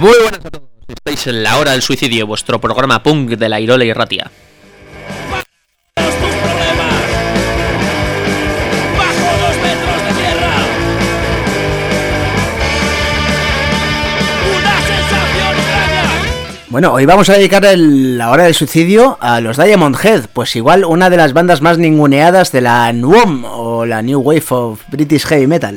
Muy buenas a todos, estáis en la hora del suicidio, vuestro programa punk de la Irola y Ratia. Bueno, hoy vamos a dedicar la hora del suicidio a los Diamond Head, pues igual una de las bandas más ninguneadas de la NWOM o la New Wave of British Heavy Metal.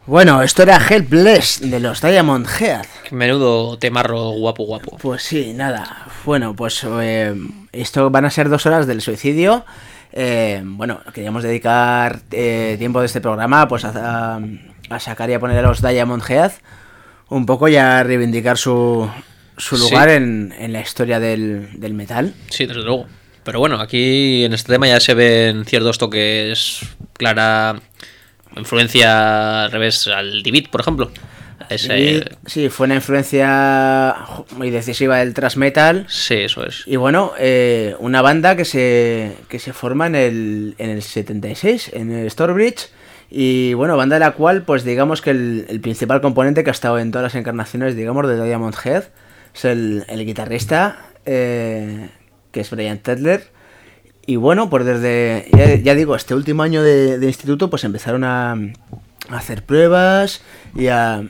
Bueno, esto era Helpless de los Diamond Head. Menudo temarro guapo. Pues sí, nada. Bueno, pues esto van a ser 2 horas del suicidio. Bueno, queríamos dedicar tiempo de este programa pues a sacar y a poner a los Diamond Head un poco y a reivindicar su lugar en la historia del metal. Sí, desde luego. Pero bueno, aquí en este tema ya se ven ciertos toques, clara influencia al revés al Divide, por ejemplo. Sí, fue una influencia muy decisiva del thrash metal. Sí, eso es. Y bueno, una banda que se forma en el 76, en el Stourbridge. Y bueno, banda de la cual, pues digamos que el principal componente que ha estado en todas las encarnaciones, digamos, de Diamond Head es el guitarrista, que es Brian Tedler. Y bueno, pues desde, ya digo, este último año de instituto, pues empezaron a hacer pruebas y a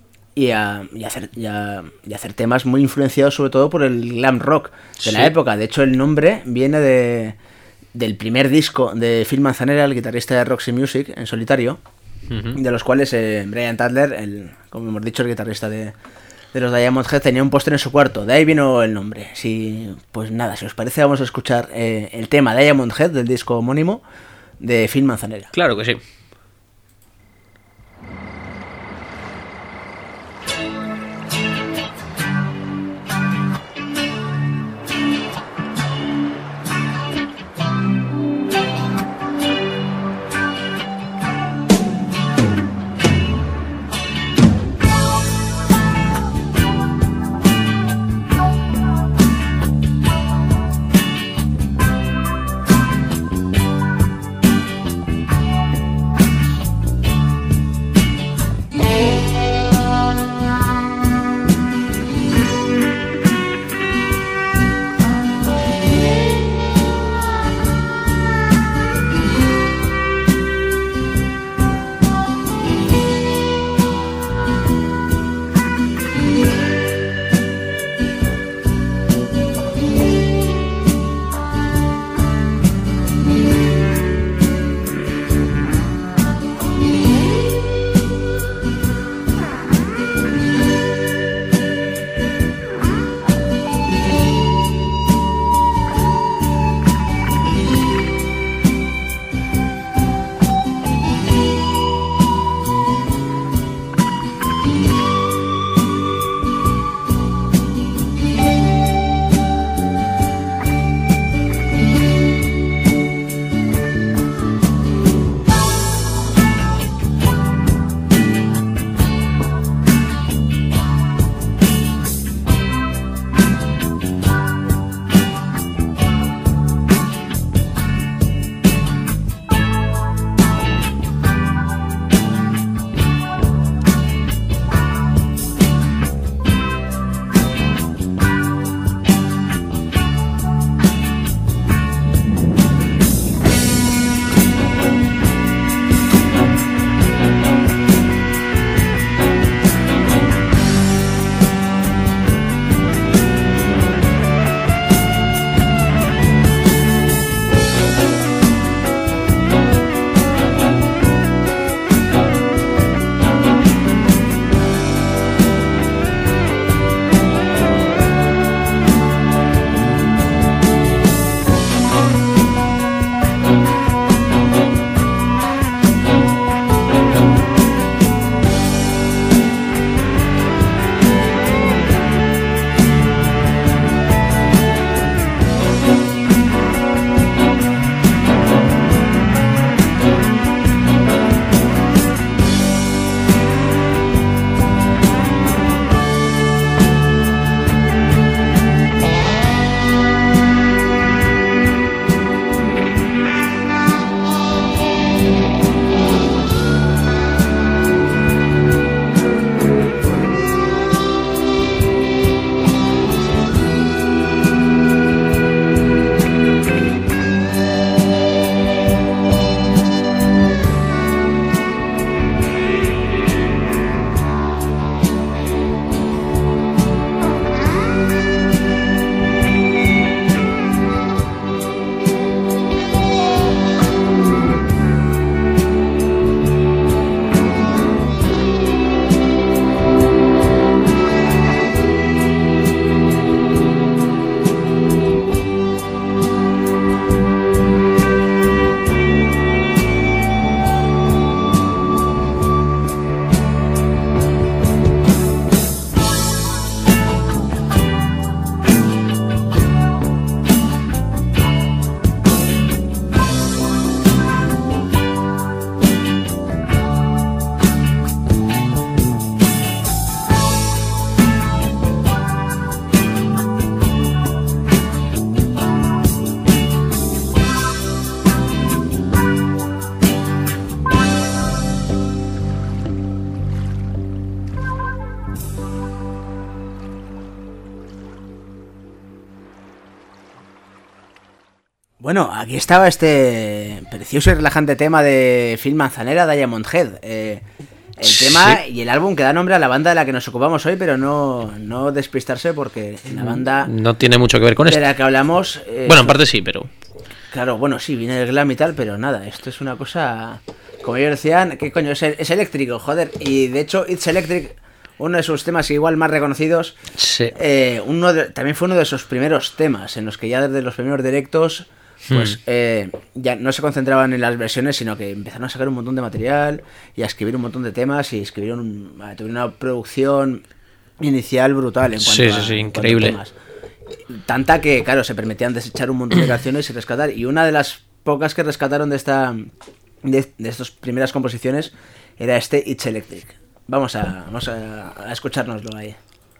hacer temas muy influenciados sobre todo por el glam rock de la época. De hecho, el nombre viene del primer disco de Phil Manzanera, el guitarrista de Roxy Music, en solitario, de los cuales Brian Tadler, como hemos dicho, el guitarrista de los Diamond Head, tenía un póster en su cuarto. De ahí vino el nombre. Pues nada, si os parece, vamos a escuchar el tema Diamond Head del disco homónimo de Phil Manzanera. Claro que sí. Bueno, aquí estaba este precioso y relajante tema de Phil Manzanera, Diamond Head. El tema y el álbum que da nombre a la banda de la que nos ocupamos hoy, pero no despistarse porque la banda... No tiene mucho que ver con de esto. la que hablamos... Bueno, en parte sí, pero... Claro, bueno, sí, viene el glam y tal, pero nada, esto es una cosa... Como ellos decían, ¿qué coño? Es eléctrico, joder. Y de hecho, It's Electric, uno de sus temas igual más reconocidos, Sí. También fue uno de sus primeros temas, en los que ya desde los primeros directos... Pues ya no se concentraban en las versiones, sino que empezaron a sacar un montón de material y a escribir un montón de temas y tuvieron una producción inicial brutal en cuanto Sí, increíble. temas. Tanta que, claro, se permitían desechar un montón de canciones y rescatar. Y una de las pocas que rescataron de estas primeras composiciones era este It's Electric. Vamos a escuchárnoslo ahí.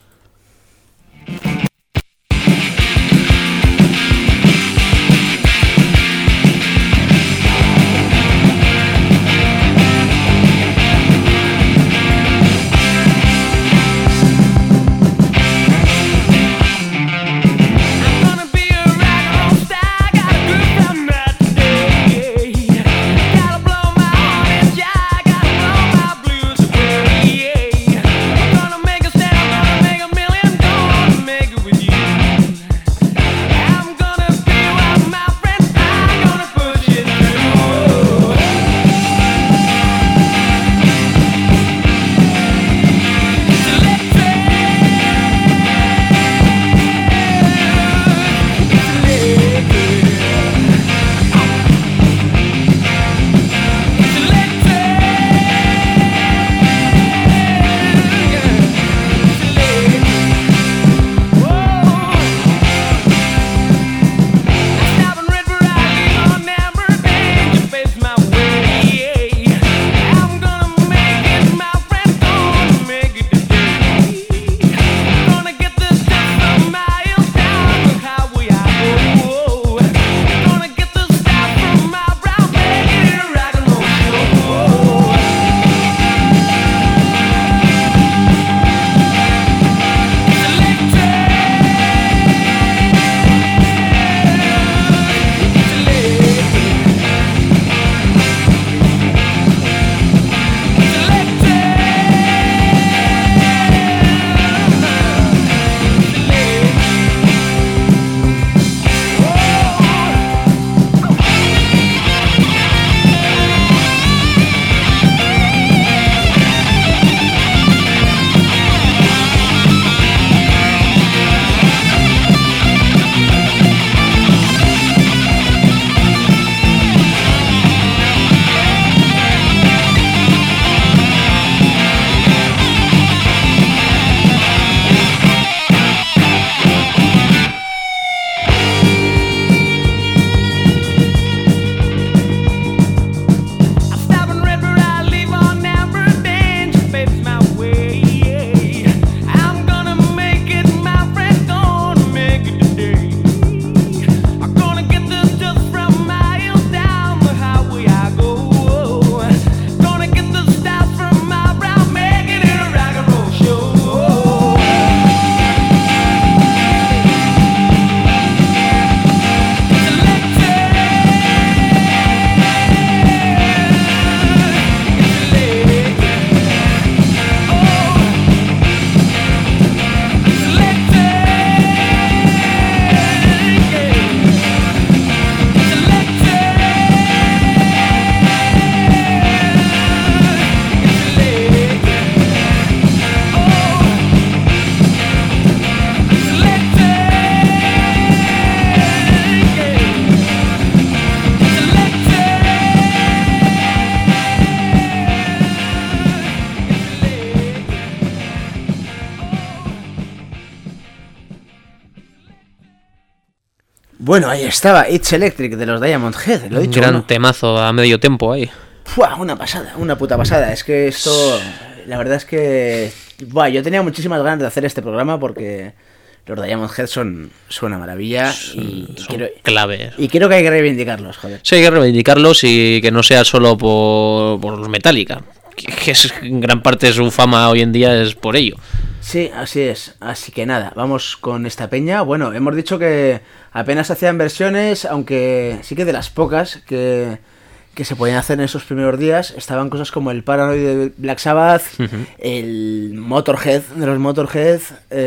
Bueno, ahí estaba, It's Electric de los Diamond Head, lo he dicho. Un gran temazo a medio tempo ahí. ¡Fua! Una pasada, una puta pasada. Es que esto, la verdad es que... Buah, yo tenía muchísimas ganas de hacer este programa porque los Diamond Head son una maravilla y son claves. Y creo que hay que reivindicarlos, joder. Sí, hay que reivindicarlos y que no sea solo por los Metallica, que es, en gran parte de su fama hoy en día es por ello. Sí, así es. Así que nada, vamos con esta peña. Bueno, hemos dicho que apenas hacían versiones, aunque sí que de las pocas que se podían hacer en esos primeros días, estaban cosas como el Paranoid de Black Sabbath, el Motorhead de los Motorhead,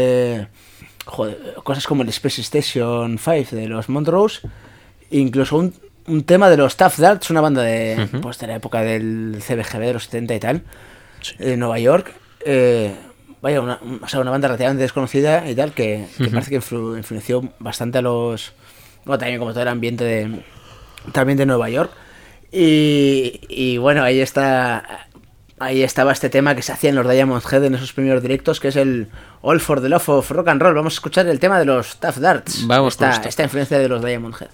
cosas como el Space Station 5 de los Montrose, incluso un tema de los Tough Darts, una banda pues de la época del CBGB de los 70 y tal, de Nueva York. Vaya, una banda relativamente desconocida y tal, que parece que influenció bastante a los... Bueno, también como todo el ambiente de Nueva York. Y bueno, ahí estaba este tema que se hacía en los Diamond Head en esos primeros directos, que es el All for the Love of Rock and Roll. Vamos a escuchar el tema de los Tough Darts. Vamos esta influencia de los Diamond Head.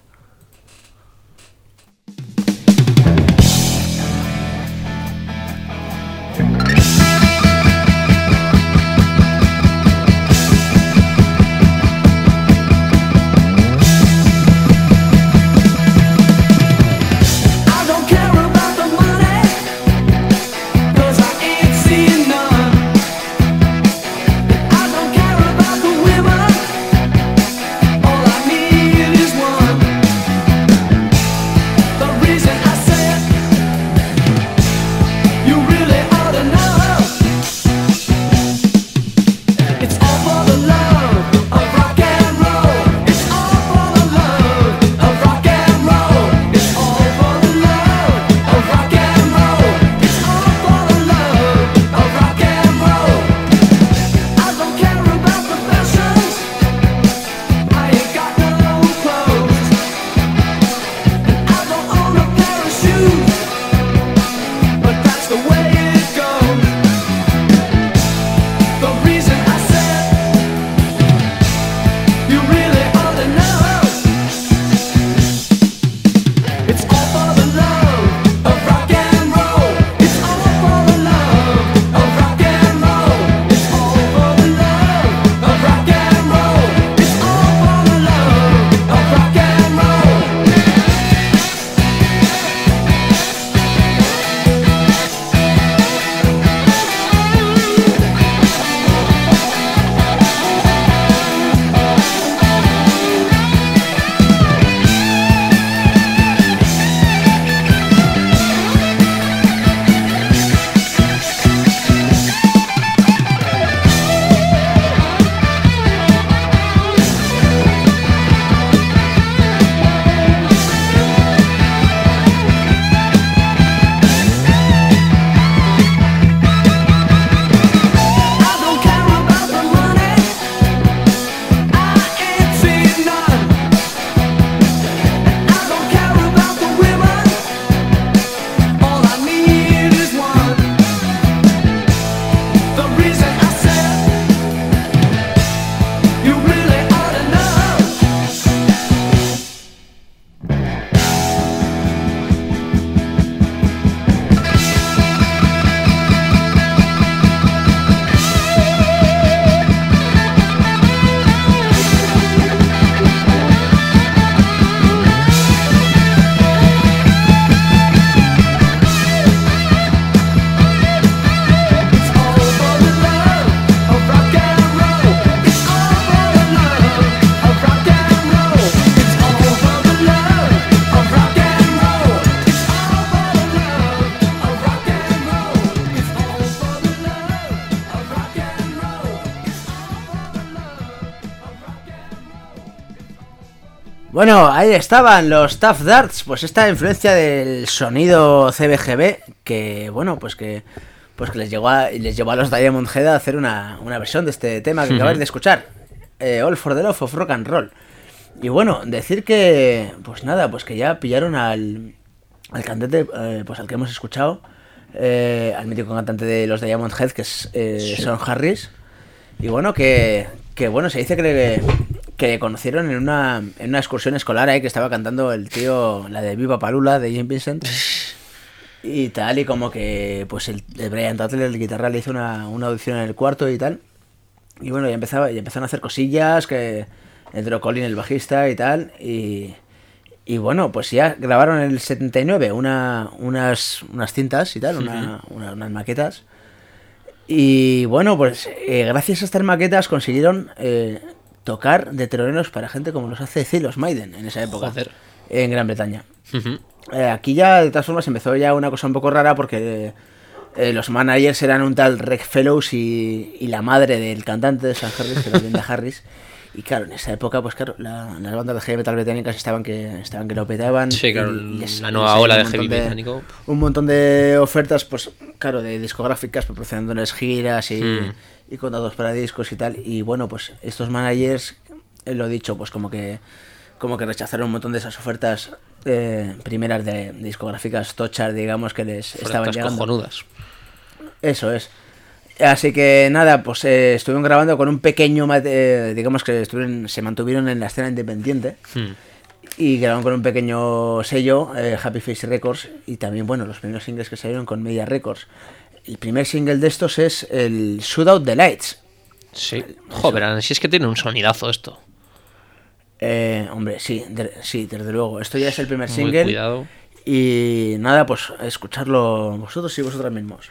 Bueno, ahí estaban los Tough Darts, pues esta influencia del sonido CBGB que, bueno, pues que les llevó a los Diamond Head a hacer una versión de este tema que acabáis de escuchar, All for the Love of Rock and Roll. Y bueno, decir que, pues nada, pues que ya pillaron al cantante, pues al que hemos escuchado, al mítico cantante de los Diamond Head, que es Sean Harris. Y bueno, que bueno, se dice que conocieron en una excursión escolar ahí que estaba cantando el tío, la de Viva Palula de Jim Vincent y tal, y como que pues el Brian Tatler, el guitarra, le hizo una audición en el cuarto y tal, y bueno, ya empezaron a hacer cosillas, que entró Colin, el bajista y tal, y bueno, pues ya grabaron en el 79 unas cintas y tal, unas maquetas. Y bueno, pues gracias a estas maquetas consiguieron tocar de teloneros para gente como los ACDC y los Maiden en esa época. Joder. En Gran Bretaña. Ujú. Aquí ya, de todas formas, empezó ya una cosa un poco rara porque los managers eran un tal Reg Fellows y la madre del cantante de San Harris, que era Linda Harris. Y claro, en esa época, pues claro, las bandas de heavy metal británicas estaban que lo petaban. Sí, claro, y la nueva ola de heavy británico. Un montón de ofertas, pues claro, de discográficas proporcionándoles giras y contratos para discos y tal. Y bueno, pues estos managers, lo dicho, pues como que rechazaron un montón de esas ofertas primeras de discográficas tochas, digamos, que les estaban llegando. Cojonudas. Eso es. Así que nada, pues estuvieron grabando con un pequeño, digamos que se mantuvieron en la escena independiente y grabaron con un pequeño sello, Happy Face Records, y también, bueno, los primeros singles que salieron con Media Records. El primer single de estos es el Shoot Out the Lights. Sí, joder, si es que tiene un sonidazo esto. Hombre, sí, desde luego. Esto ya es el primer Muy single. cuidado. Y nada, pues escucharlo vosotros y vosotras mismos.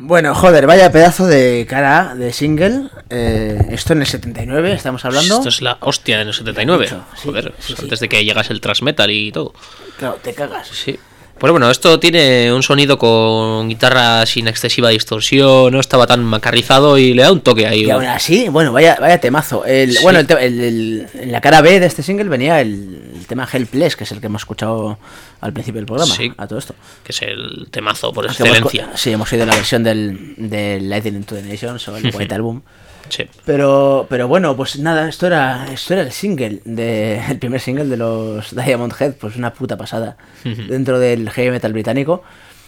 Bueno, joder, vaya pedazo de cara A, de single. Esto en el 79 estamos hablando. Esto es la hostia de los 79. Sí, Joder, sí, antes de que llegase el thrash metal y todo. Claro, te cagas. Sí. Pues bueno, esto tiene un sonido con guitarra sin excesiva distorsión, no estaba tan macarrizado y le da un toque ahí. Y aún así, bueno, vaya temazo. Bueno, en la cara B de este single venía el tema Helpless, que es el que hemos escuchado al principio del programa, Sí, a todo esto. que es el temazo por Que excelencia. hemos oído la versión del Lightning into the Nations o el White Album. Sí. Pero bueno, pues nada, esto era el single, el primer single de los Diamond Head, pues una puta pasada dentro del heavy metal británico.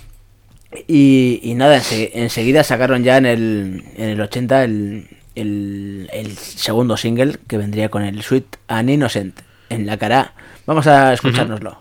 Y nada, enseguida sacaron ya en el 80 el segundo single, que vendría con el Sweet and Innocent en la cara A. Vamos a escuchárnoslo.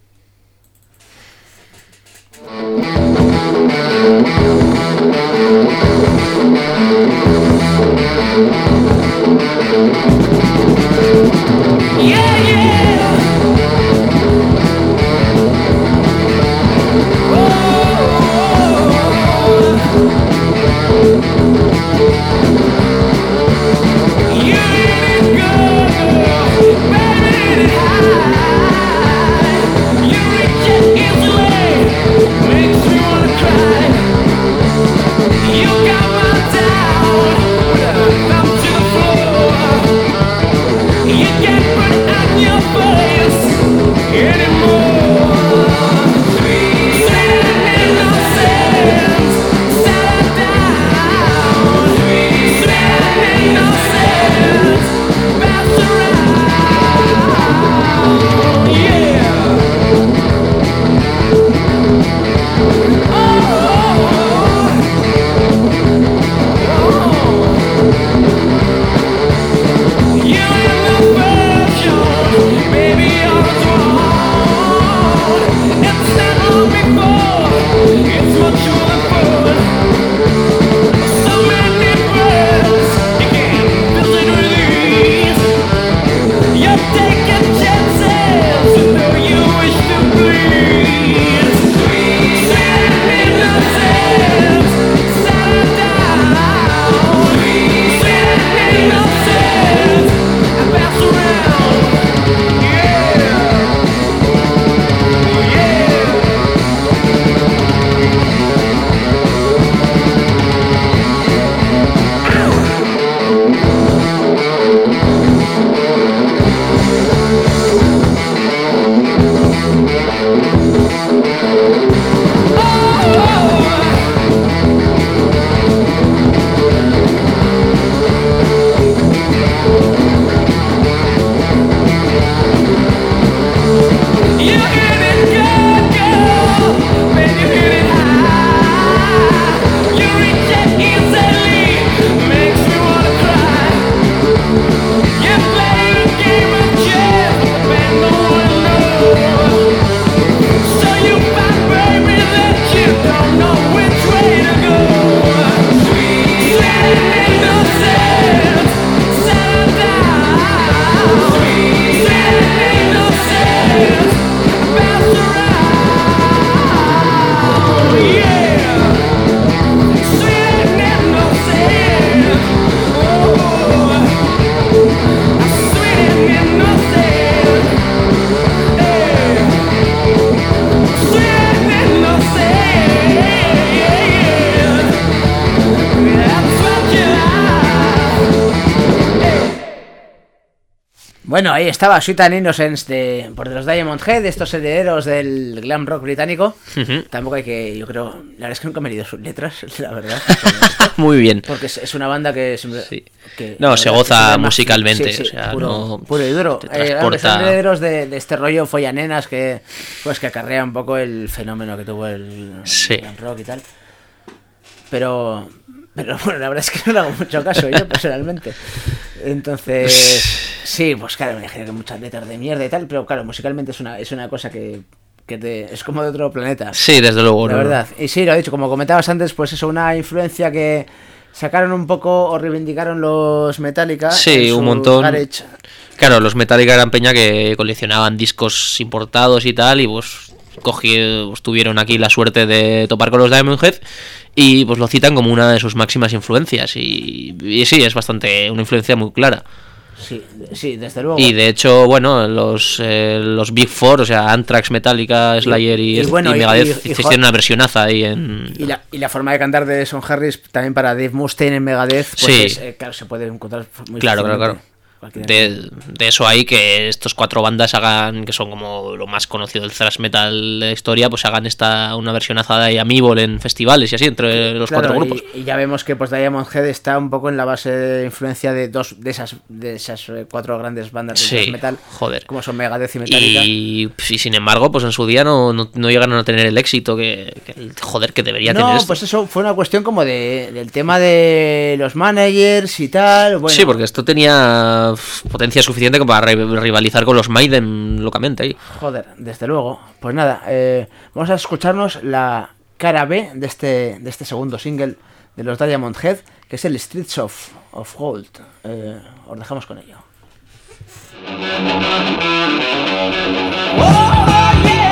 Bueno, ahí estaba Sweet and Innocence por los Diamond Head, estos herederos del glam rock británico. Tampoco hay que, yo creo, la verdad es que nunca me he leído sus letras, la verdad. Muy bien. Porque es una banda que siempre... Sí. Que, no, se goza musicalmente, sí, o sea, puro, no... puro y duro. Transporta... Son herederos de este rollo follanenas que acarrea un poco el fenómeno que tuvo el glam rock y tal. Pero bueno, la verdad es que no le hago mucho caso yo personalmente. Entonces, sí, pues claro, me imagino que muchas letras de mierda y tal, pero claro, musicalmente es una cosa que es como de otro planeta. Sí, desde luego. La verdad. Y sí, lo he dicho, como comentabas antes, pues eso, una influencia que sacaron un poco o reivindicaron los Metallica. Sí, un montón. Garage. Claro, los Metallica eran peña que coleccionaban discos importados y tal, y pues tuvieron aquí la suerte de topar con los Diamond Head y pues lo citan como una de sus máximas influencias y sí, es bastante una influencia muy clara. Sí, desde luego. Y de hecho, bueno, los Big Four, o sea, Anthrax, Metallica, Slayer y Megadeth hicieron una versionaza ahí en... Y la forma de cantar de Son Harris también para Dave Mustaine en Megadeth, pues sí. claro, se puede encontrar muy claro. fácilmente. De eso hay que estos 4 bandas hagan, que son como lo más conocido del thrash metal de la historia, pues hagan una versión azada de Amiibo en festivales y así entre los 4 grupos. Y ya vemos que pues Diamond Head está un poco en la base de influencia de esas 4 grandes bandas de thrash metal, como son Megadeth y Metallica. Y sin embargo, pues en su día no llegaron a tener el éxito que debería tener esto. Pues eso fue una cuestión como del tema de los managers y tal. Bueno. Sí, porque esto tenía potencia suficiente como para rivalizar con los Maiden locamente ahí. Joder, desde luego. Pues nada, vamos a escucharnos la cara B de este segundo single de los Diamond Head, que es el Streets of Gold. Os dejamos con ello. Oh, yeah.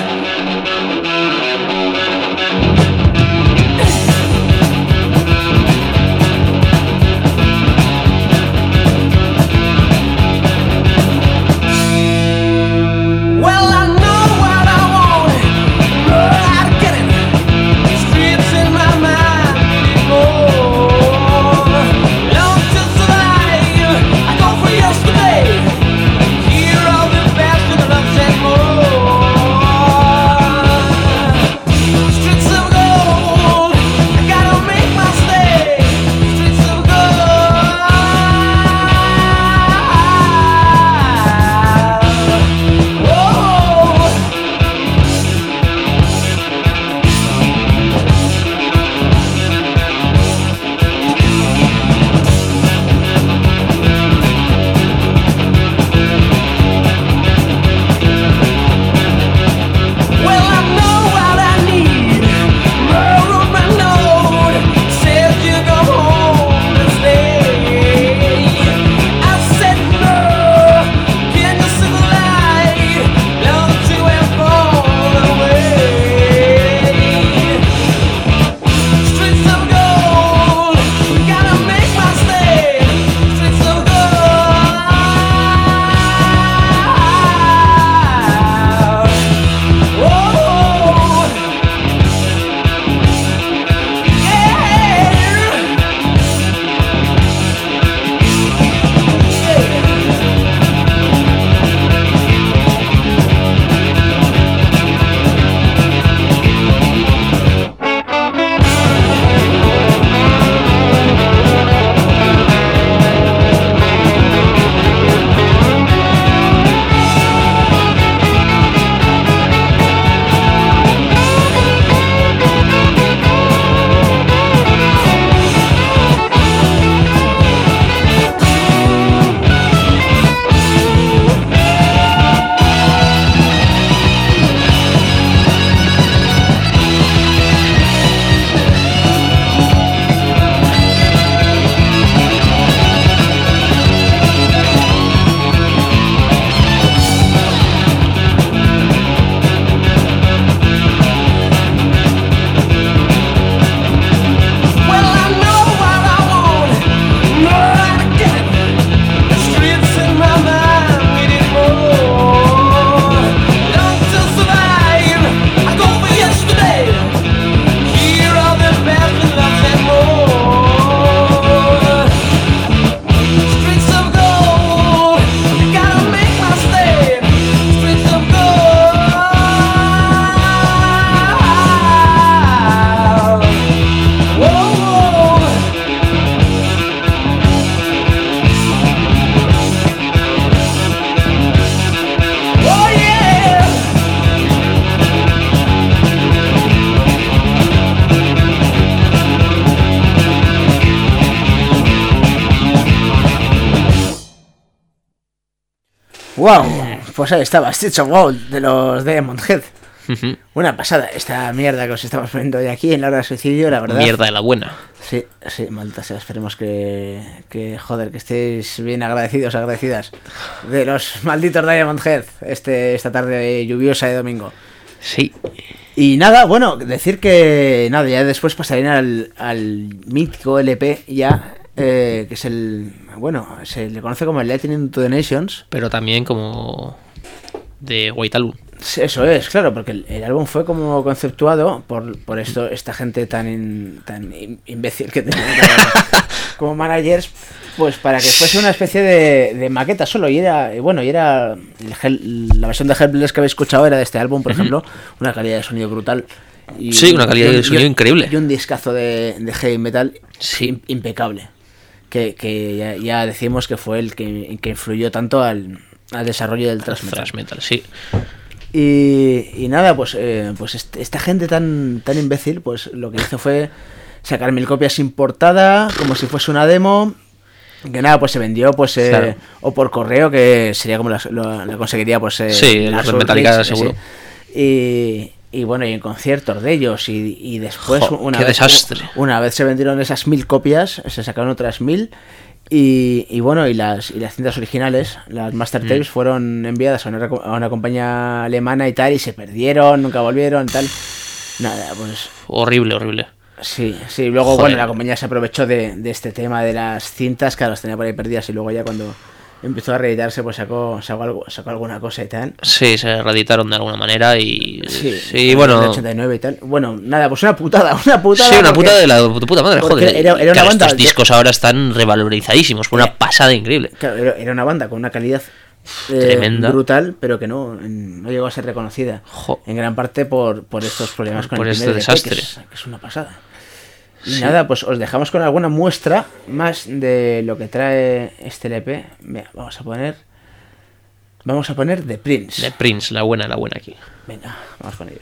Wow, pues ahí estaba, Streets of Gold de los Diamond Head. Una pasada esta mierda que os estamos poniendo hoy aquí en la hora de suicidio, la verdad. Mierda de la buena. Sí, maldita sea, esperemos que joder, que estéis bien agradecidas de los malditos Diamond Head esta tarde lluviosa de domingo. Sí. Y nada, bueno, decir que nada, ya después pasarían al mítico LP ya, que es bueno, se le conoce como el Lightning to the Nations. Pero también como de White Album. Eso es, claro, porque el álbum fue como conceptuado por esta gente tan imbécil que tenía como managers, pues para que fuese una especie de maqueta solo. Y era la versión de Helpless que habéis escuchado era de este álbum, por ejemplo, una calidad de sonido brutal. Y, sí, una calidad de sonido increíble. Y un discazo de heavy metal impecable. Que ya decimos que fue el que influyó tanto al desarrollo del thrash metal. Sí. Y nada, pues esta gente tan imbécil, pues lo que hizo fue sacar 1000 copias sin portada, como si fuese una demo, que nada, pues se vendió claro. O por correo, que sería como la conseguiría pues sí, la Metallica seguro. Y bueno, y en conciertos de ellos y después una vez se vendieron esas 1000 copias, se sacaron otras 1000. Y bueno, y las cintas originales, las Master Tapes, fueron enviadas a una compañía alemana y tal, y se perdieron, nunca volvieron, tal. Nada, pues... Horrible. Sí, luego, joder. Bueno, la compañía se aprovechó de este tema de las cintas, que las tenía por ahí perdidas, y luego ya cuando empezó a reeditarse, pues sacó alguna cosa y tal. Sí, se reeditaron de alguna manera y... Sí, bueno... En el 89 y tal. Bueno, nada, pues una putada. Sí, una putada de la puta madre, joder. Era una banda... Estos discos ahora están revalorizadísimos, fue una pasada increíble. Claro, era una banda con una calidad tremenda, brutal, pero que no llegó a ser reconocida. En gran parte por estos problemas con por el este desastre. Que es una pasada. Y nada, pues os dejamos con alguna muestra más de lo que trae este LP. Mira, vamos a poner The Prince. The Prince, la buena aquí. Venga, vamos con ello.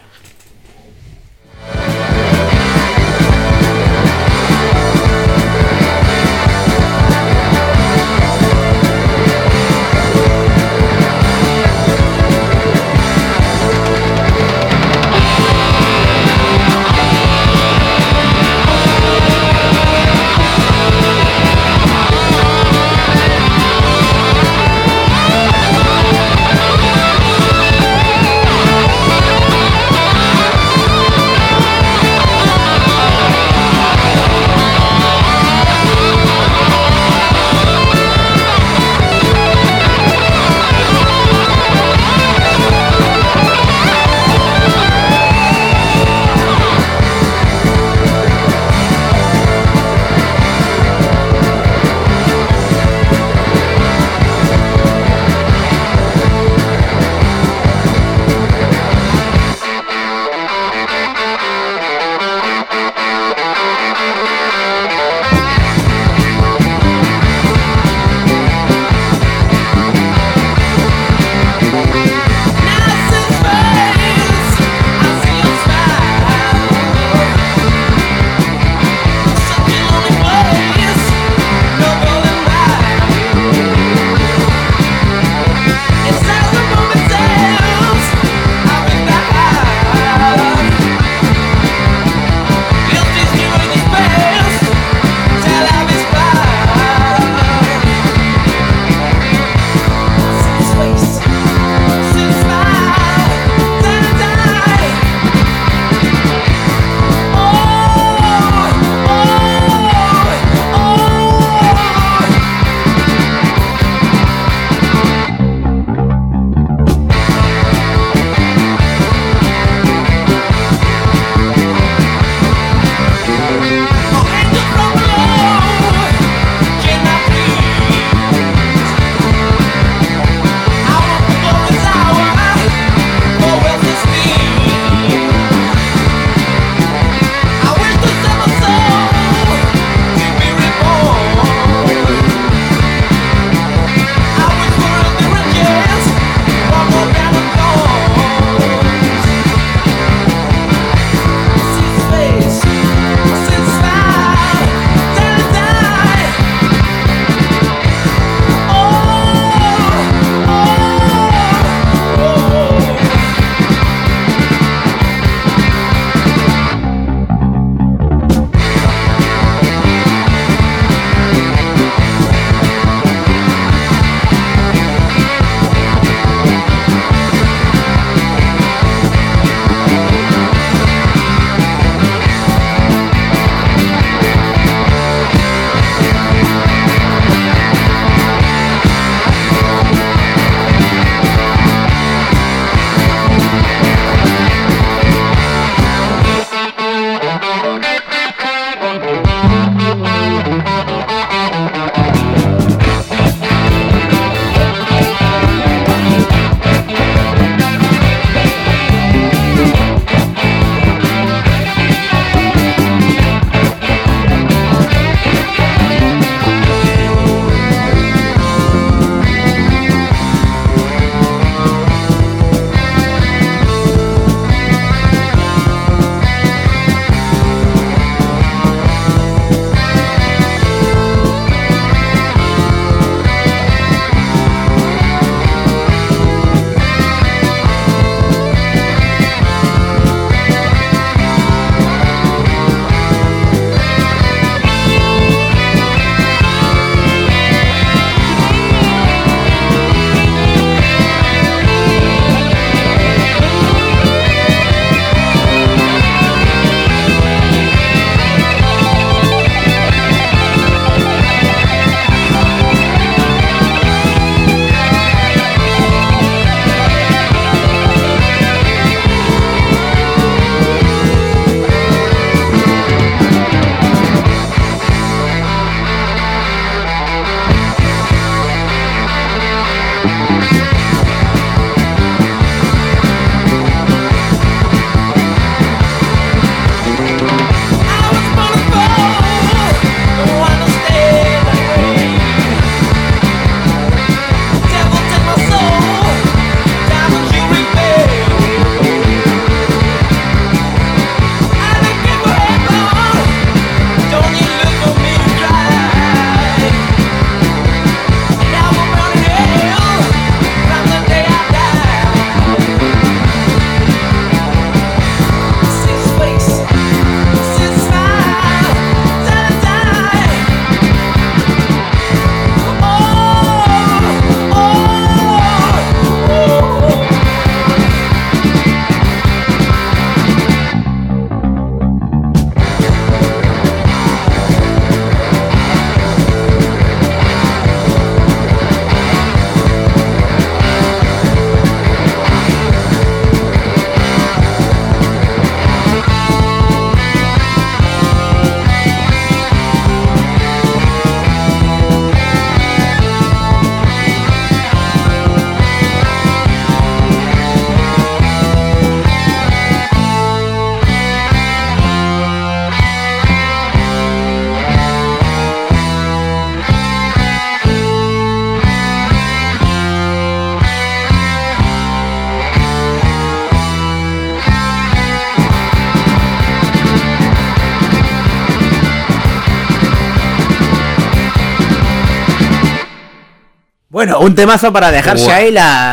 Bueno, un temazo para dejarse ahí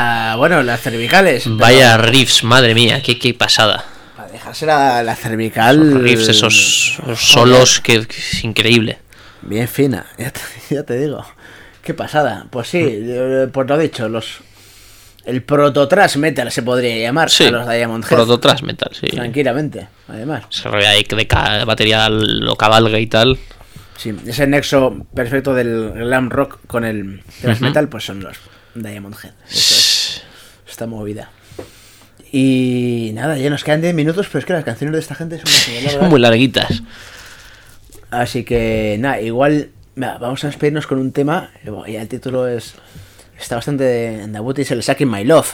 las cervicales. Vaya riffs, madre mía, qué pasada. Para dejarse la cervical. Esos riffs, esos solos, que es increíble. Bien fina, ya te digo. Qué pasada. Pues sí, pues lo dicho, el proto-thrash metal se podría llamar, sí, a los Diamond Head. Proto-thrash metal, sí. Tranquilamente, además. Se ve ahí que de batería lo cabalga y tal. Sí, ese nexo perfecto del glam rock con el thrash metal, pues son los Diamond Head. Esta movida. Y nada, ya nos quedan 10 minutos, pero es que las canciones de esta gente son muy larguitas. Así que nada, igual vamos a despedirnos con un tema. Y el título está bastante en debut y es el Sucking My Love.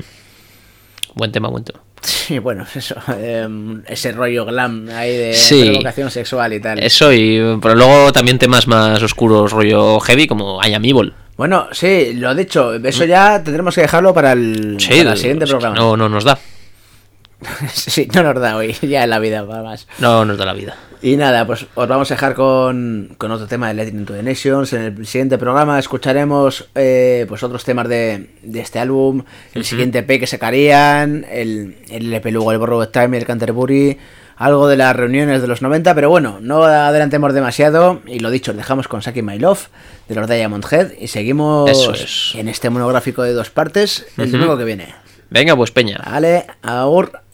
Buen tema. Sí, bueno, eso, ese rollo glam ahí de provocación sexual y tal. Eso, pero luego también temas más oscuros, rollo heavy, como I Am Evil. Bueno, sí, lo dicho, eso ya tendremos que dejarlo para el siguiente programa. No nos da. Sí, no nos da hoy, ya en la vida, para más. No nos da la vida. Y nada, pues os vamos a dejar con otro tema de Letting Into the Nations. En el siguiente programa escucharemos pues otros temas de este álbum, el siguiente EP que sacarían, el EP luego el Borrowed Time y el Canterbury, algo de las reuniones de los 90, pero bueno, no adelantemos demasiado. Y lo dicho, dejamos con Sucking My Love de los Diamond Head y seguimos en este monográfico de 2 partes el domingo que viene. Venga, pues peña. Vale, agur.